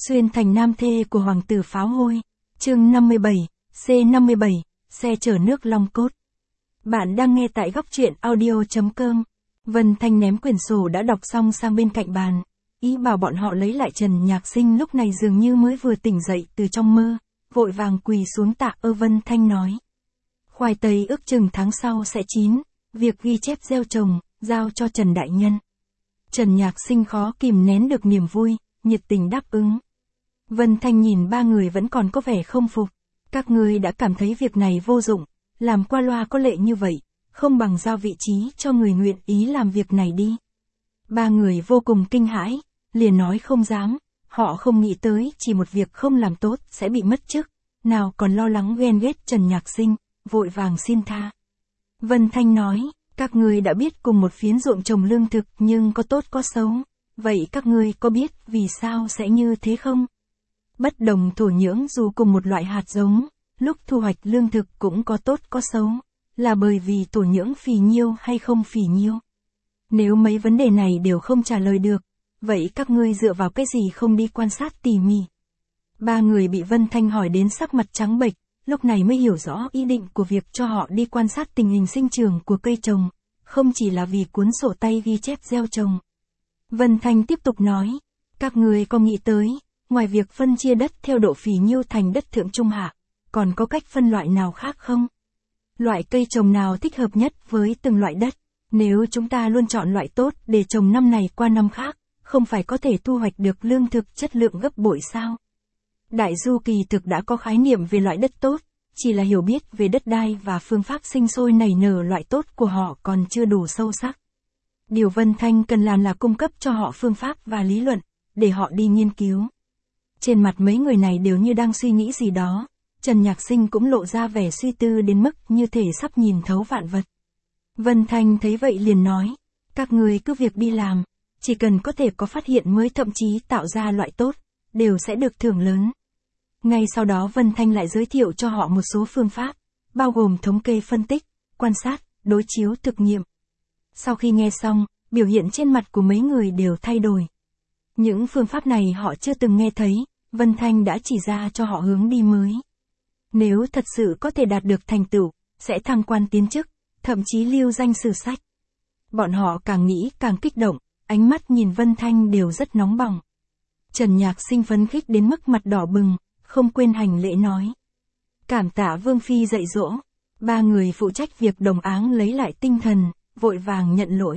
Xuyên thành nam thê của hoàng tử pháo hôi. Chương 57, C57, xe chở nước long cốt. Bạn đang nghe tại góc truyện audio.com. Vân Thanh ném quyển sổ đã đọc xong sang bên cạnh bàn. Ý bảo bọn họ lấy lại Trần Nhạc Sinh lúc này dường như mới vừa tỉnh dậy từ trong mơ, vội vàng quỳ xuống tạ ơ. Vân Thanh nói. Khoai tây ước chừng tháng sau sẽ chín, việc ghi chép gieo trồng, giao cho Trần Đại Nhân. Trần Nhạc Sinh khó kìm nén được niềm vui, nhiệt tình đáp ứng. Vân Thanh nhìn ba người vẫn còn có vẻ không phục. Các ngươi đã cảm thấy việc này vô dụng, làm qua loa có lệ như vậy, không bằng giao vị trí cho người nguyện ý làm việc này đi. Ba người vô cùng kinh hãi, liền nói không dám, họ không nghĩ tới chỉ một việc không làm tốt sẽ bị mất chức, nào còn lo lắng ghen ghét Trần Nhạc Sinh, vội vàng xin tha. Vân Thanh nói, các ngươi đã biết cùng một phiến ruộng trồng lương thực nhưng có tốt có xấu, vậy các ngươi có biết vì sao sẽ như thế không? Bất đồng thổ nhưỡng dù cùng một loại hạt giống, lúc thu hoạch lương thực cũng có tốt có xấu, là bởi vì thổ nhưỡng phì nhiêu hay không phì nhiêu. Nếu mấy vấn đề này đều không trả lời được, vậy các ngươi dựa vào cái gì không đi quan sát tỉ mỉ? Ba người bị Vân Thanh hỏi đến sắc mặt trắng bệch, lúc này mới hiểu rõ ý định của việc cho họ đi quan sát tình hình sinh trưởng của cây trồng, không chỉ là vì cuốn sổ tay ghi chép gieo trồng. Vân Thanh tiếp tục nói, các ngươi có nghĩ tới, ngoài việc phân chia đất theo độ phì nhiêu thành đất thượng trung hạ, còn có cách phân loại nào khác không? Loại cây trồng nào thích hợp nhất với từng loại đất? Nếu chúng ta luôn chọn loại tốt để trồng năm này qua năm khác, không phải có thể thu hoạch được lương thực chất lượng gấp bội sao? Đại Du kỳ thực đã có khái niệm về loại đất tốt, chỉ là hiểu biết về đất đai và phương pháp sinh sôi nảy nở loại tốt của họ còn chưa đủ sâu sắc. Điều Vân Thanh cần làm là cung cấp cho họ phương pháp và lý luận, để họ đi nghiên cứu. Trên mặt mấy người này đều như đang suy nghĩ gì đó, Trần Nhạc Sinh cũng lộ ra vẻ suy tư đến mức như thể sắp nhìn thấu vạn vật. Vân Thanh thấy vậy liền nói, các người cứ việc đi làm, chỉ cần có thể có phát hiện mới thậm chí tạo ra loại tốt, đều sẽ được thưởng lớn. Ngay sau đó Vân Thanh lại giới thiệu cho họ một số phương pháp, bao gồm thống kê phân tích, quan sát, đối chiếu thực nghiệm. Sau khi nghe xong, biểu hiện trên mặt của mấy người đều thay đổi. Những phương pháp này họ chưa từng nghe thấy, Vân Thanh đã chỉ ra cho họ hướng đi mới. Nếu thật sự có thể đạt được thành tựu, sẽ thăng quan tiến chức, thậm chí lưu danh sử sách. Bọn họ càng nghĩ càng kích động, ánh mắt nhìn Vân Thanh đều rất nóng bỏng. Trần Nhạc Sinh phấn khích đến mức mặt đỏ bừng, không quên hành lễ nói. Cảm tạ Vương Phi dạy dỗ. Ba người phụ trách việc đồng áng lấy lại tinh thần, vội vàng nhận lỗi.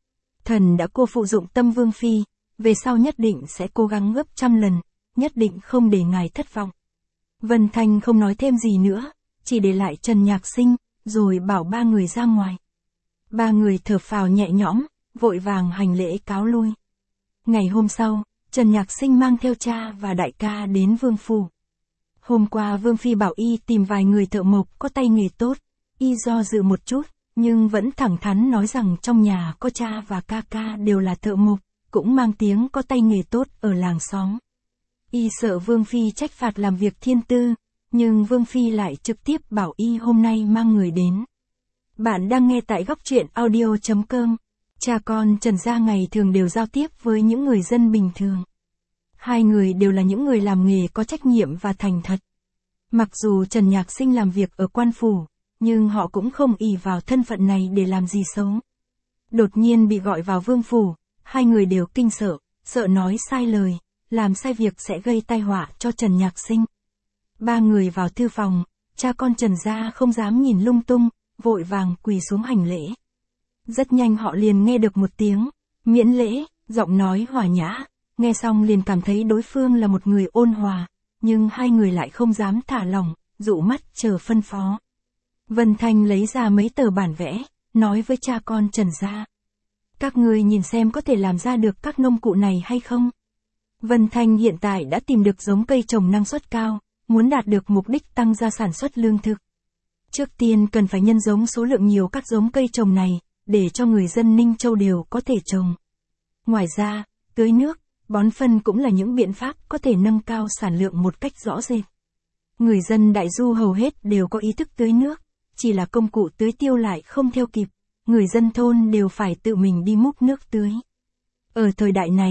Thần đã cô phụ dụng tâm Vương Phi, về sau nhất định sẽ cố gắng gấp trăm lần, nhất định không để ngài thất vọng. Vân Thanh không nói thêm gì nữa, chỉ để lại Trần Nhạc Sinh, rồi bảo ba người ra ngoài. Ba người thở phào nhẹ nhõm, vội vàng hành lễ cáo lui. Ngày hôm sau, Trần Nhạc Sinh mang theo cha và đại ca đến Vương phủ. Hôm qua Vương Phi bảo y tìm vài người thợ mộc có tay nghề tốt, y do dự một chút, nhưng vẫn thẳng thắn nói rằng trong nhà có cha và ca ca đều là thợ mộc, cũng mang tiếng có tay nghề tốt ở làng xóm. Y sợ Vương Phi trách phạt làm việc thiên tư, nhưng Vương Phi lại trực tiếp bảo y hôm nay mang người đến. Bạn đang nghe tại góc truyện audio.com. Cha con Trần gia ngày thường đều giao tiếp với những người dân bình thường. Hai người đều là những người làm nghề có trách nhiệm và thành thật. Mặc dù Trần Nhạc Sinh làm việc ở quan phủ, nhưng họ cũng không ỷ vào thân phận này để làm gì xấu. Đột nhiên bị gọi vào vương phủ, hai người đều kinh sợ, sợ nói sai lời, làm sai việc sẽ gây tai họa cho Trần Nhạc Sinh. Ba người vào thư phòng, cha con Trần gia không dám nhìn lung tung, vội vàng quỳ xuống hành lễ. Rất nhanh họ liền nghe được một tiếng, miễn lễ, giọng nói hòa nhã, nghe xong liền cảm thấy đối phương là một người ôn hòa, nhưng hai người lại không dám thả lỏng, dụ mắt chờ phân phó. Vân Thanh lấy ra mấy tờ bản vẽ, nói với cha con Trần gia. Các ngươi nhìn xem có thể làm ra được các nông cụ này hay không? Vân Thanh hiện tại đã tìm được giống cây trồng năng suất cao, muốn đạt được mục đích tăng gia sản xuất lương thực. Trước tiên cần phải nhân giống số lượng nhiều các giống cây trồng này, để cho người dân Ninh Châu đều có thể trồng. Ngoài ra, tưới nước, bón phân cũng là những biện pháp có thể nâng cao sản lượng một cách rõ rệt. Người dân Đại Du hầu hết đều có ý thức tưới nước, chỉ là công cụ tưới tiêu lại không theo kịp, người dân thôn đều phải tự mình đi múc nước tưới. Ở thời đại này,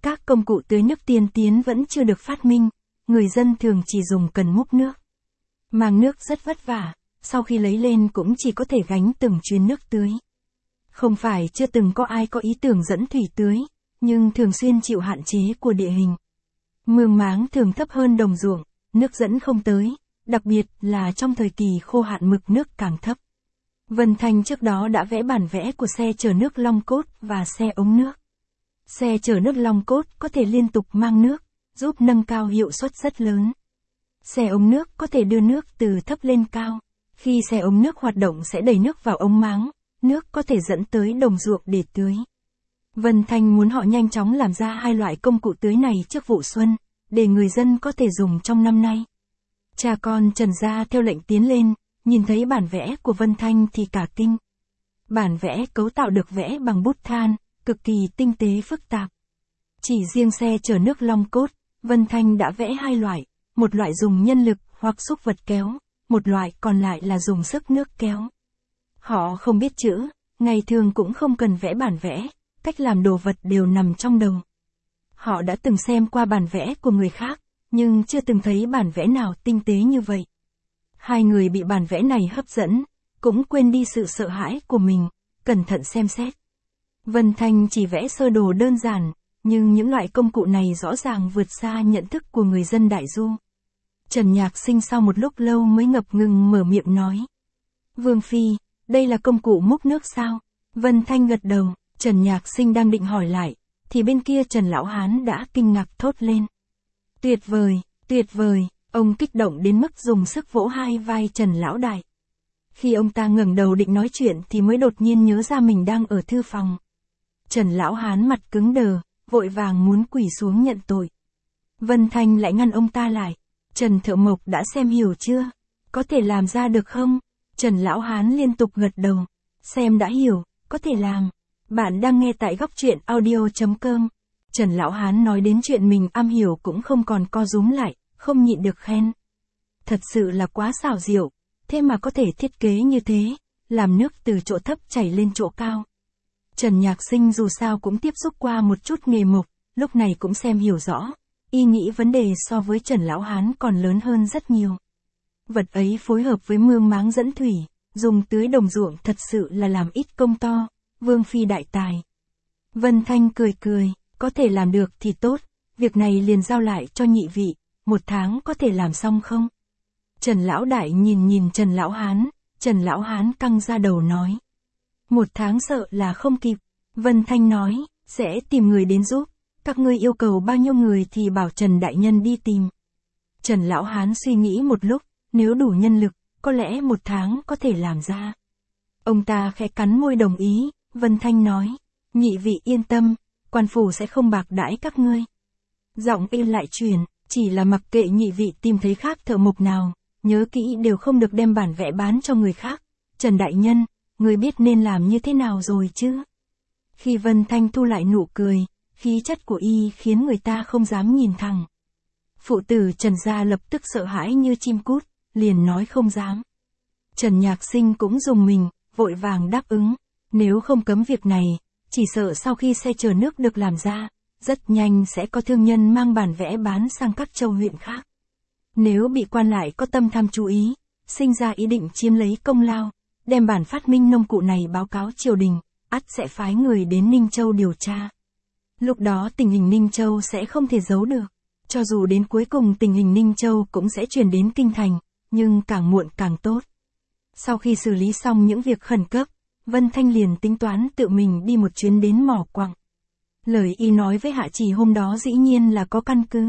Các công cụ tưới nước tiên tiến vẫn chưa được phát minh, người dân thường chỉ dùng cần múc nước. Mang nước rất vất vả, sau khi lấy lên cũng chỉ có thể gánh từng chuyến nước tưới. Không phải chưa từng có ai có ý tưởng dẫn thủy tưới, nhưng thường xuyên chịu hạn chế của địa hình. Mương máng thường thấp hơn đồng ruộng, nước dẫn không tới, đặc biệt là trong thời kỳ khô hạn mực nước càng thấp. Vân Thanh trước đó đã vẽ bản vẽ của xe chở nước Long Cốt và xe ống nước. Xe chở nước Long Cốt có thể liên tục mang nước, giúp nâng cao hiệu suất rất lớn. Xe ống nước có thể đưa nước từ thấp lên cao. Khi xe ống nước hoạt động sẽ đẩy nước vào ống máng, nước có thể dẫn tới đồng ruộng để tưới. Vân Thanh muốn họ nhanh chóng làm ra hai loại công cụ tưới này trước vụ xuân, để người dân có thể dùng trong năm nay. Cha con Trần gia theo lệnh tiến lên, nhìn thấy bản vẽ của Vân Thanh thì cả kinh. Bản vẽ cấu tạo được vẽ bằng bút than, cực kỳ tinh tế phức tạp. Chỉ riêng xe chở nước Long Cốt, Vân Thanh đã vẽ hai loại, một loại dùng nhân lực hoặc xúc vật kéo, một loại còn lại là dùng sức nước kéo. Họ không biết chữ, ngày thường cũng không cần vẽ bản vẽ, cách làm đồ vật đều nằm trong đầu. Họ đã từng xem qua bản vẽ của người khác, nhưng chưa từng thấy bản vẽ nào tinh tế như vậy. Hai người bị bản vẽ này hấp dẫn, cũng quên đi sự sợ hãi của mình, cẩn thận xem xét. Vân Thanh chỉ vẽ sơ đồ đơn giản, nhưng những loại công cụ này rõ ràng vượt xa nhận thức của người dân Đại Du. Trần Nhạc Sinh sau một lúc lâu mới ngập ngừng mở miệng nói. Vương Phi, đây là công cụ múc nước sao? Vân Thanh gật đầu, Trần Nhạc Sinh đang định hỏi lại, thì bên kia Trần Lão Hán đã kinh ngạc thốt lên. Tuyệt vời, ông kích động đến mức dùng sức vỗ hai vai Trần Lão Đại. Khi ông ta ngẩng đầu định nói chuyện thì mới đột nhiên nhớ ra mình đang ở thư phòng. Trần Lão Hán mặt cứng đờ, vội vàng muốn quỳ xuống nhận tội. Vân Thanh lại ngăn ông ta lại. Trần Thợ Mộc đã xem hiểu chưa? Có thể làm ra được không? Trần Lão Hán liên tục gật đầu. Xem đã hiểu, có thể làm. Bạn đang nghe tại góc truyện audio.com. Trần Lão Hán nói đến chuyện mình am hiểu cũng không còn co rúm lại, không nhịn được khen. Thật sự là quá xảo diệu, thế mà có thể thiết kế như thế, làm nước từ chỗ thấp chảy lên chỗ cao. Trần Nhạc Sinh dù sao cũng tiếp xúc qua một chút nghề mộc, lúc này cũng xem hiểu rõ. Y nghĩ vấn đề so với Trần Lão Hán còn lớn hơn rất nhiều. Vật ấy phối hợp với mương máng dẫn thủy, dùng tưới đồng ruộng thật sự là làm ít công to, Vương Phi đại tài. Vân Thanh cười, có thể làm được thì tốt, việc này liền giao lại cho nhị vị, 1 tháng có thể làm xong không? Trần Lão Đại nhìn Trần Lão Hán căng ra đầu nói. 1 tháng sợ là không kịp, Vân Thanh nói, sẽ tìm người đến giúp. Các ngươi yêu cầu bao nhiêu người thì bảo Trần Đại Nhân đi tìm. Trần Lão Hán suy nghĩ một lúc, nếu đủ nhân lực, có lẽ 1 tháng có thể làm ra. Ông ta khẽ cắn môi đồng ý, Vân Thanh nói, nhị vị yên tâm, quan phủ sẽ không bạc đãi các ngươi. Giọng y lại truyền, chỉ là mặc kệ nhị vị tìm thấy khác thợ mộc nào, nhớ kỹ đều không được đem bản vẽ bán cho người khác. Trần Đại Nhân, ngươi biết nên làm như thế nào rồi chứ? Khi Vân Thanh thu lại nụ cười, khí chất của y khiến người ta không dám nhìn thẳng. Phụ tử Trần gia lập tức sợ hãi như chim cút, liền nói không dám. Trần Nhạc Sinh cũng dùng mình, vội vàng đáp ứng, nếu không cấm việc này, chỉ sợ sau khi xe chở nước được làm ra, rất nhanh sẽ có thương nhân mang bản vẽ bán sang các châu huyện khác. Nếu bị quan lại có tâm tham chú ý, sinh ra ý định chiếm lấy công lao, đem bản phát minh nông cụ này báo cáo triều đình, ắt sẽ phái người đến Ninh Châu điều tra. Lúc đó tình hình Ninh Châu sẽ không thể giấu được. Cho dù đến cuối cùng tình hình Ninh Châu cũng sẽ truyền đến Kinh Thành, nhưng càng muộn càng tốt. Sau khi xử lý xong những việc khẩn cấp, Vân Thanh liền tính toán tự mình đi một chuyến đến mỏ quặng. Lời y nói với Hạ Trì hôm đó dĩ nhiên là có căn cứ.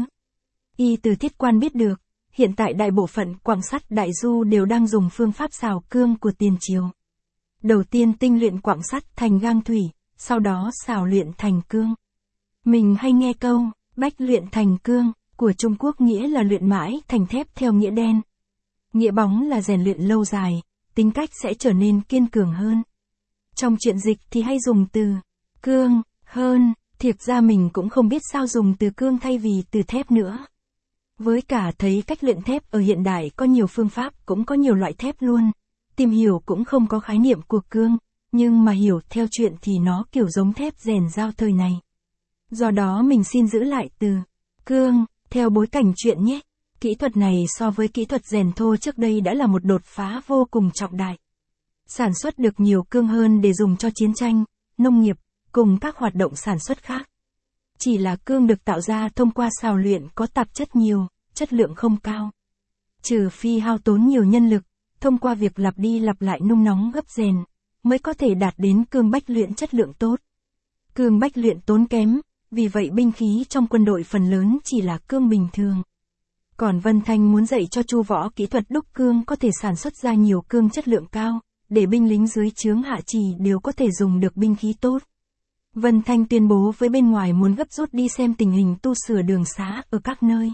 Y từ thiết quan biết được, hiện tại đại bộ phận quặng sắt Đại Du đều đang dùng phương pháp xào cương của tiền triều. Đầu tiên tinh luyện quặng sắt thành gang thủy, sau đó xào luyện thành cương. Mình hay nghe câu, bách luyện thành cương, của Trung Quốc nghĩa là luyện mãi thành thép theo nghĩa đen. Nghĩa bóng là rèn luyện lâu dài, tính cách sẽ trở nên kiên cường hơn. Trong truyện dịch thì hay dùng từ cương, hơn, thiệt ra mình cũng không biết sao dùng từ cương thay vì từ thép nữa. Với cả thấy cách luyện thép ở hiện đại có nhiều phương pháp cũng có nhiều loại thép luôn, tìm hiểu cũng không có khái niệm của cương, nhưng mà hiểu theo chuyện thì nó kiểu giống thép rèn dao thời này. Do đó mình xin giữ lại từ cương, theo bối cảnh chuyện nhé. Kỹ thuật này so với kỹ thuật rèn thô trước đây đã là một đột phá vô cùng trọng đại. Sản xuất được nhiều cương hơn để dùng cho chiến tranh, nông nghiệp, cùng các hoạt động sản xuất khác. Chỉ là cương được tạo ra thông qua xào luyện có tạp chất nhiều, chất lượng không cao. Trừ phi hao tốn nhiều nhân lực, thông qua việc lặp đi lặp lại nung nóng gấp rèn, mới có thể đạt đến cương bách luyện chất lượng tốt. Cương bách luyện tốn kém, vì vậy binh khí trong quân đội phần lớn chỉ là cương bình thường. Còn Vân Thanh muốn dạy cho Chu Võ kỹ thuật đúc cương có thể sản xuất ra nhiều cương chất lượng cao, để binh lính dưới trướng Hạ Trì đều có thể dùng được binh khí tốt. Vân Thanh tuyên bố với bên ngoài muốn gấp rút đi xem tình hình tu sửa đường xá ở các nơi.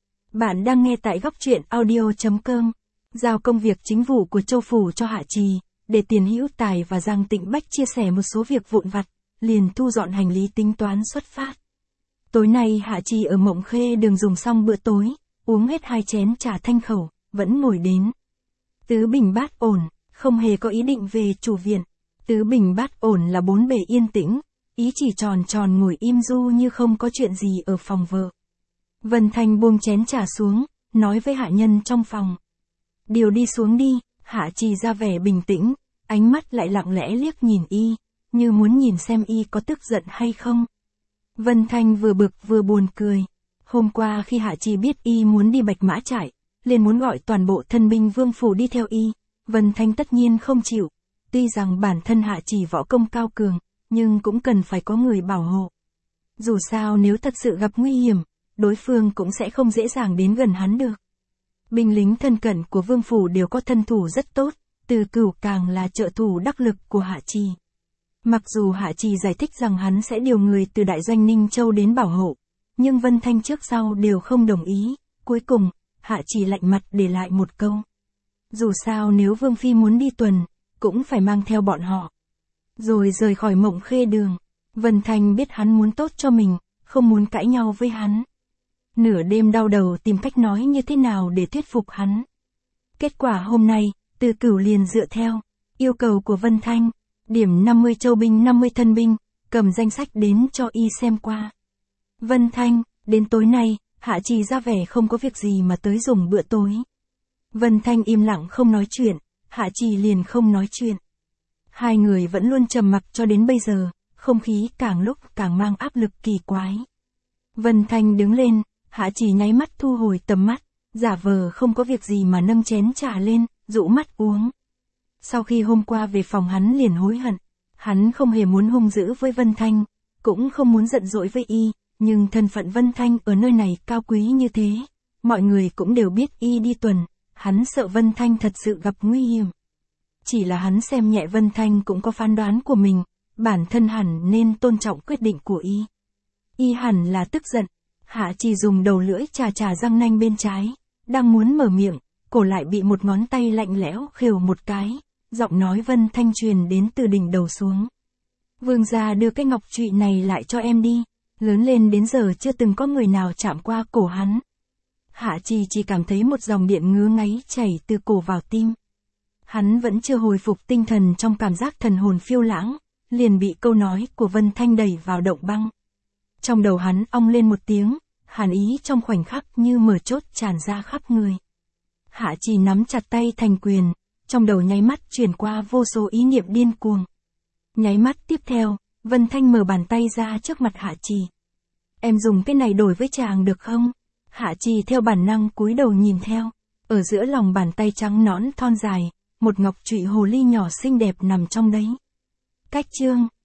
Bạn đang nghe tại góc truyện audio.com. Giao công việc chính vụ của Châu Phủ cho Hạ Trì, để Tiền Hữu Tài và Giang Tịnh Bách chia sẻ một số việc vụn vặt, liền thu dọn hành lý tính toán xuất phát. Tối nay Hạ Trì ở Mộng Khê Đường dùng xong bữa tối, uống hết 2 chén trà thanh khẩu, vẫn ngồi đến. Tứ bình bát ổn, không hề có ý định về chủ viện. Tứ bình bát ổn là 4 bề yên tĩnh, ý chỉ tròn tròn ngồi im du như không có chuyện gì ở phòng vợ. Vân Thanh buông chén trà xuống, nói với hạ nhân trong phòng. Điều đi xuống đi. Hạ Trì ra vẻ bình tĩnh, ánh mắt lại lặng lẽ liếc nhìn y, như muốn nhìn xem y có tức giận hay không. Vân Thanh vừa bực vừa buồn cười. Hôm qua khi Hạ Trì biết y muốn đi Bạch Mã Trại, liền muốn gọi toàn bộ thân binh Vương Phủ đi theo y, Vân Thanh tất nhiên không chịu. Tuy rằng bản thân Hạ Trì võ công cao cường, nhưng cũng cần phải có người bảo hộ. Dù sao nếu thật sự gặp nguy hiểm, đối phương cũng sẽ không dễ dàng đến gần hắn được. Binh lính thân cận của Vương Phủ đều có thân thủ rất tốt, Từ Cửu càng là trợ thủ đắc lực của Hạ Trì. Mặc dù Hạ Trì giải thích rằng hắn sẽ điều người từ đại doanh Ninh Châu đến bảo hộ, nhưng Vân Thanh trước sau đều không đồng ý. Cuối cùng, Hạ Trì lạnh mặt để lại một câu. Dù sao nếu Vương Phi muốn đi tuần, cũng phải mang theo bọn họ. Rồi rời khỏi Mộng Khê Đường. Vân Thanh biết hắn muốn tốt cho mình, không muốn cãi nhau với hắn. Nửa đêm đau đầu tìm cách nói như thế nào để thuyết phục hắn. Kết quả hôm nay, Từ Cửu liền dựa theo yêu cầu của Vân Thanh, điểm 50 châu binh 50 thân binh, cầm danh sách đến cho y xem qua. Vân Thanh, đến tối nay, Hạ Trì ra vẻ không có việc gì mà tới dùng bữa tối. Vân Thanh im lặng không nói chuyện, Hạ Trì liền không nói chuyện. Hai người vẫn luôn trầm mặc cho đến bây giờ, không khí càng lúc càng mang áp lực kỳ quái. Vân Thanh đứng lên, Hạ Trì nháy mắt thu hồi tầm mắt, giả vờ không có việc gì mà nâng chén trà lên, dụ mắt uống. Sau khi hôm qua về phòng hắn liền hối hận, hắn không hề muốn hung dữ với Vân Thanh, cũng không muốn giận dỗi với y, nhưng thân phận Vân Thanh ở nơi này cao quý như thế, mọi người cũng đều biết y đi tuần, hắn sợ Vân Thanh thật sự gặp nguy hiểm. Chỉ là hắn xem nhẹ Vân Thanh cũng có phán đoán của mình, bản thân hẳn nên tôn trọng quyết định của y. Y hẳn là tức giận. Hạ Trì dùng đầu lưỡi chà chà răng nanh bên trái, đang muốn mở miệng, cổ lại bị một ngón tay lạnh lẽo khều một cái, giọng nói Vân Thanh truyền đến từ đỉnh đầu xuống. Vương gia đưa cái ngọc trụy này lại cho em đi, lớn lên đến giờ chưa từng có người nào chạm qua cổ hắn. Hạ Trì chỉ cảm thấy một dòng điện ngứa ngáy chảy từ cổ vào tim. Hắn vẫn chưa hồi phục tinh thần trong cảm giác thần hồn phiêu lãng, liền bị câu nói của Vân Thanh đẩy vào động băng. Trong đầu hắn ong lên một tiếng, hàn ý trong khoảnh khắc như mở chốt tràn ra khắp người. Hạ Trì nắm chặt tay thành quyền, trong đầu nháy mắt chuyển qua vô số ý niệm điên cuồng. Nháy mắt tiếp theo, Vân Thanh mở bàn tay ra trước mặt Hạ Trì. Em dùng cái này đổi với chàng được không? Hạ Trì theo bản năng cúi đầu nhìn theo, ở giữa lòng bàn tay trắng nõn thon dài, một ngọc trụy hồ ly nhỏ xinh đẹp nằm trong đấy. Cách chương